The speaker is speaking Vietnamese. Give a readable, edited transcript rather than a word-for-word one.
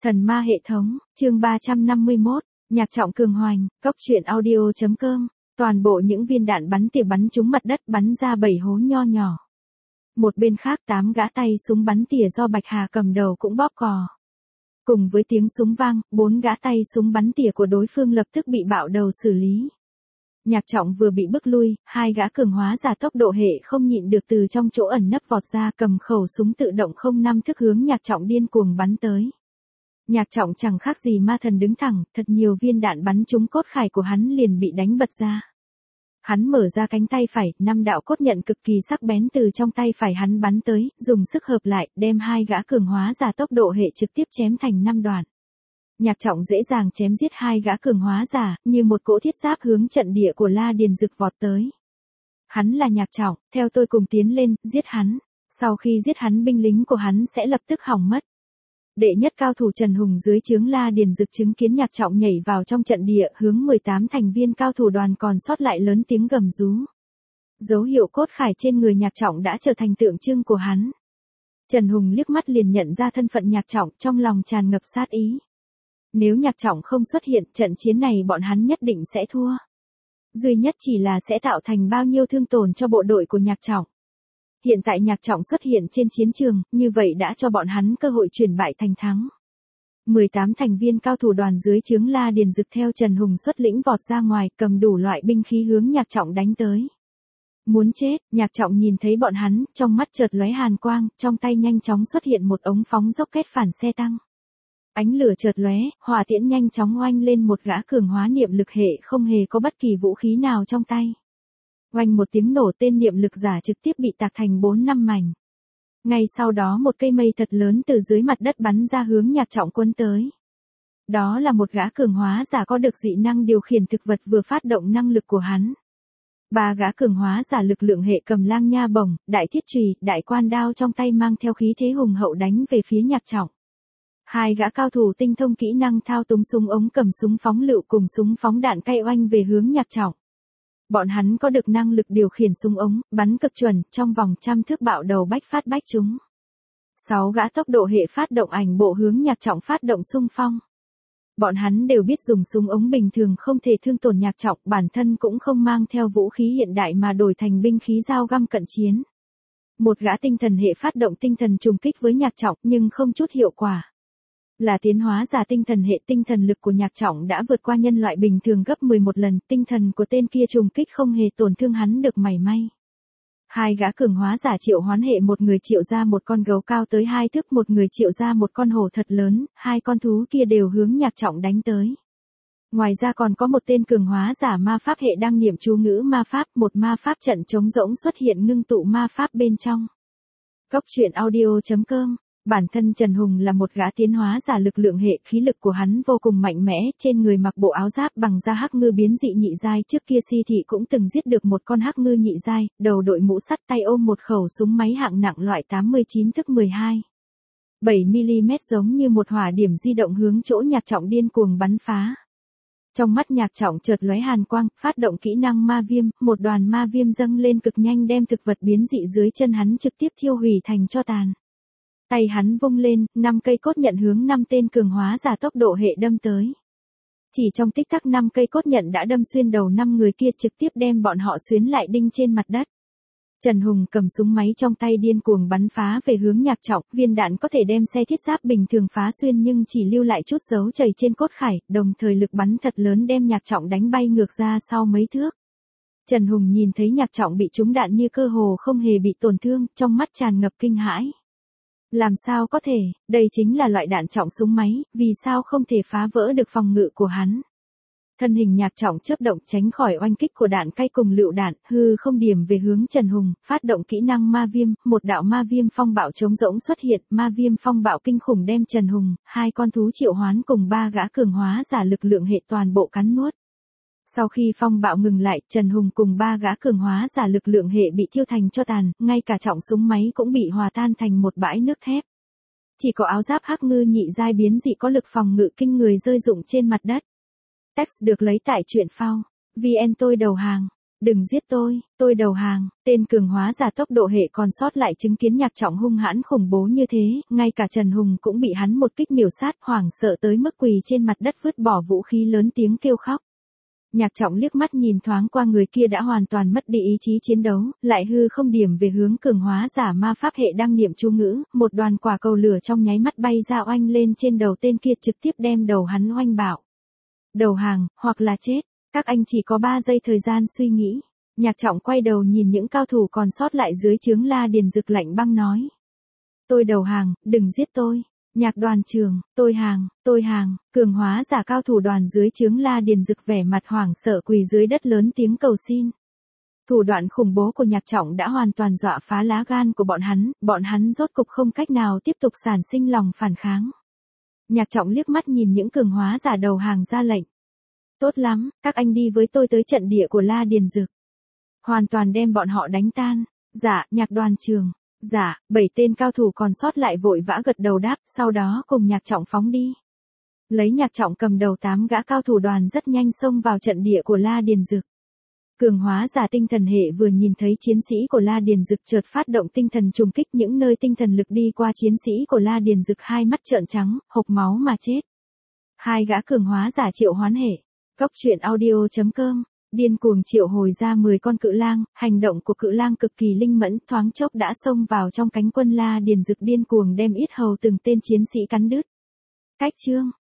Thần ma hệ thống, chương 351, nhạc trọng cường hoành, cốc truyện audio.com, toàn bộ những viên đạn bắn tỉa bắn trúng mặt đất bắn ra 7 hố nho nhỏ. Một bên khác 8 gã tay súng bắn tỉa do Bạch Hà cầm đầu cũng bóp cò. Cùng với tiếng súng vang, 4 gã tay súng bắn tỉa của đối phương lập tức bị bạo đầu xử lý. Nhạc trọng vừa bị bức lui, 2 gã cường hóa giả tốc độ hệ không nhịn được từ trong chỗ ẩn nấp vọt ra cầm khẩu súng tự động 05 thức hướng nhạc trọng điên cuồng bắn tới. Nhạc trọng chẳng khác gì ma thần đứng thẳng, thật nhiều viên đạn bắn trúng cốt khải của hắn liền bị đánh bật ra. Hắn mở ra cánh tay phải, 5 đạo cốt nhận cực kỳ sắc bén từ trong tay phải hắn bắn tới, dùng sức hợp lại, đem 2 gã cường hóa giả tốc độ hệ trực tiếp chém thành 5 đoạn. Nhạc trọng dễ dàng chém giết 2 gã cường hóa giả, như một cỗ thiết giáp hướng trận địa của La Điền Dực vọt tới. Hắn là nhạc trọng, theo tôi cùng tiến lên, giết hắn. Sau khi giết hắn binh lính của hắn sẽ lập tức hỏng mất. Đệ nhất cao thủ Trần Hùng dưới trướng La Điền Dực chứng kiến nhạc trọng nhảy vào trong trận địa, hướng 18 thành viên cao thủ đoàn còn sót lại lớn tiếng gầm rú. Dấu hiệu cốt khải trên người nhạc trọng đã trở thành tượng trưng của hắn. Trần Hùng liếc mắt liền nhận ra thân phận nhạc trọng, trong lòng tràn ngập sát ý. Nếu nhạc trọng không xuất hiện, trận chiến này bọn hắn nhất định sẽ thua. Duy nhất chỉ là sẽ tạo thành bao nhiêu thương tổn cho bộ đội của nhạc trọng. Hiện tại nhạc trọng xuất hiện trên chiến trường, như vậy đã cho bọn hắn cơ hội chuyển bại thành thắng. 18 thành viên cao thủ đoàn dưới trướng La Điền Dực theo Trần Hùng xuất lĩnh vọt ra ngoài, cầm đủ loại binh khí hướng nhạc trọng đánh tới. Muốn chết, nhạc trọng nhìn thấy bọn hắn, trong mắt chợt lóe hàn quang, trong tay nhanh chóng xuất hiện một ống phóng rocket phản xe tăng. Ánh lửa chợt lóe, hỏa tiễn nhanh chóng oanh lên một gã cường hóa niệm lực hệ không hề có bất kỳ vũ khí nào trong tay. Oanh một tiếng nổ, tên niệm lực giả trực tiếp bị tạc thành 4-5 mảnh. Ngay sau đó một cây mây thật lớn từ dưới mặt đất bắn ra hướng nhạc trọng quân tới. Đó là một gã cường hóa giả có được dị năng điều khiển thực vật vừa phát động năng lực của hắn. 3 gã cường hóa giả lực lượng hệ cầm lang nha bổng, đại thiết chùy, đại quan đao trong tay mang theo khí thế hùng hậu đánh về phía nhạc trọng. 2 gã cao thủ tinh thông kỹ năng thao túng súng ống cầm súng phóng lựu cùng súng phóng đạn cay oanh về hướng nhạc trọng. Bọn hắn có được năng lực điều khiển súng ống, bắn cực chuẩn, trong vòng trăm thước bạo đầu bách phát bách trúng. 6 gã tốc độ hệ phát động ảnh bộ hướng nhạc trọng phát động xung phong. Bọn hắn đều biết dùng súng ống bình thường không thể thương tổn nhạc trọng, bản thân cũng không mang theo vũ khí hiện đại mà đổi thành binh khí dao găm cận chiến. Một gã tinh thần hệ phát động tinh thần trùng kích với nhạc trọng nhưng không chút hiệu quả. Là tiến hóa giả tinh thần hệ, tinh thần lực của nhạc trọng đã vượt qua nhân loại bình thường gấp 11 lần, tinh thần của tên kia trùng kích không hề tổn thương hắn được mảy may. 2 gã cường hóa giả triệu hoán hệ, một người triệu ra một con gấu cao tới 2 thước, một người triệu ra một con hổ thật lớn, 2 con thú kia đều hướng nhạc trọng đánh tới. Ngoài ra còn có một tên cường hóa giả ma pháp hệ đang niệm chú ngữ ma pháp, một ma pháp trận trống rỗng xuất hiện ngưng tụ ma pháp bên trong. Cốc truyện audio.com. Bản thân Trần Hùng là một gã tiến hóa giả lực lượng hệ, khí lực của hắn vô cùng mạnh mẽ, trên người mặc bộ áo giáp bằng da hắc ngư biến dị nhị giai, trước kia Si Thị cũng từng giết được một con hắc ngư nhị giai, đầu đội mũ sắt, tay ôm một khẩu súng máy hạng nặng loại 89 thức 12. 7mm giống như một hỏa điểm di động hướng chỗ nhạc trọng điên cuồng bắn phá. Trong mắt nhạc trọng chợt lóe hàn quang, phát động kỹ năng ma viêm, một đoàn ma viêm dâng lên cực nhanh đem thực vật biến dị dưới chân hắn trực tiếp thiêu hủy thành tro tàn. Tay hắn vung lên, 5 cây cốt nhận hướng 5 tên cường hóa giả tốc độ hệ đâm tới. Chỉ trong tích tắc 5 cây cốt nhận đã đâm xuyên đầu 5 người kia, trực tiếp đem bọn họ xuyến lại đinh trên mặt đất. Trần Hùng cầm súng máy trong tay điên cuồng bắn phá về hướng nhạc trọng, viên đạn có thể đem xe thiết giáp bình thường phá xuyên nhưng chỉ lưu lại chút dấu chày trên cốt khải, đồng thời lực bắn thật lớn đem nhạc trọng đánh bay ngược ra sau mấy thước. Trần Hùng nhìn thấy nhạc trọng bị trúng đạn như cơ hồ không hề bị tổn thương, trong mắt tràn ngập kinh hãi. Làm sao có thể, đây chính là loại đạn trọng súng máy, vì sao không thể phá vỡ được phòng ngự của hắn. Thân hình nhạc trọng chớp động tránh khỏi oanh kích của đạn cay cùng lựu đạn, hư không điểm về hướng Trần Hùng, phát động kỹ năng ma viêm, một đạo ma viêm phong bạo trống rỗng xuất hiện, ma viêm phong bạo kinh khủng đem Trần Hùng, 2 con thú triệu hoán cùng 3 gã cường hóa giả lực lượng hệ toàn bộ cắn nuốt. Sau khi phong bạo ngừng lại, Trần Hùng cùng 3 gã cường hóa giả lực lượng hệ bị thiêu thành tro tàn, ngay cả trọng súng máy cũng bị hòa tan thành một bãi nước thép. Chỉ có áo giáp hắc ngư nhị giai biến dị có lực phòng ngự kinh người rơi rụng trên mặt đất. Text được lấy tại truyện phao. VN tôi đầu hàng. đừng giết tôi đầu hàng. Tên cường hóa giả tốc độ hệ còn sót lại chứng kiến Nhạc Trọng hung hãn khủng bố như thế, ngay cả Trần Hùng cũng bị hắn một kích miểu sát, hoảng sợ tới mức quỳ trên mặt đất vứt bỏ vũ khí lớn tiếng kêu khóc. Nhạc Trọng liếc mắt nhìn thoáng qua người kia đã hoàn toàn mất đi ý chí chiến đấu, lại hư không điểm về hướng cường hóa giả ma pháp hệ đang niệm chú ngữ, một đoàn quả cầu lửa trong nháy mắt bay ra oanh lên trên đầu tên kia, trực tiếp đem đầu hắn oanh bạo. Đầu hàng, hoặc là chết, các anh chỉ có 3 giây thời gian suy nghĩ. Nhạc Trọng quay đầu nhìn những cao thủ còn sót lại dưới trướng La Điền Dực lạnh băng nói. Tôi đầu hàng, đừng giết tôi. Nhạc đoàn trưởng, tôi hàng, cường hóa giả cao thủ đoàn dưới trướng La Điền Dực vẻ mặt hoảng sợ quỳ dưới đất lớn tiếng cầu xin. Thủ đoạn khủng bố của Nhạc Trọng đã hoàn toàn dọa phá lá gan của bọn hắn rốt cục không cách nào tiếp tục sản sinh lòng phản kháng. Nhạc Trọng liếc mắt nhìn những cường hóa giả đầu hàng ra lệnh. Tốt lắm, các anh đi với tôi tới trận địa của La Điền Dực. Hoàn toàn đem bọn họ đánh tan. Dạ, Nhạc đoàn trưởng. Dạ, 7 tên cao thủ còn sót lại vội vã gật đầu đáp, sau đó cùng Nhạc Trọng phóng đi. Lấy Nhạc Trọng cầm đầu 8 gã cao thủ đoàn rất nhanh xông vào trận địa của La Điền Dực. Cường hóa giả tinh thần hệ vừa nhìn thấy chiến sĩ của La Điền Dực chợt phát động tinh thần trùng kích những nơi tinh thần lực đi qua chiến sĩ của La Điền Dực, hai mắt trợn trắng, hộc máu mà chết. Hai gã cường hóa giả triệu hoán hệ. Cốc truyện audio.com điên cuồng triệu hồi ra 10 con cự lang, hành động của cự lang cực kỳ linh mẫn, thoáng chốc đã xông vào trong cánh quân La Điền Dực, điên cuồng đem yết hầu từng tên chiến sĩ cắn đứt. Cách chương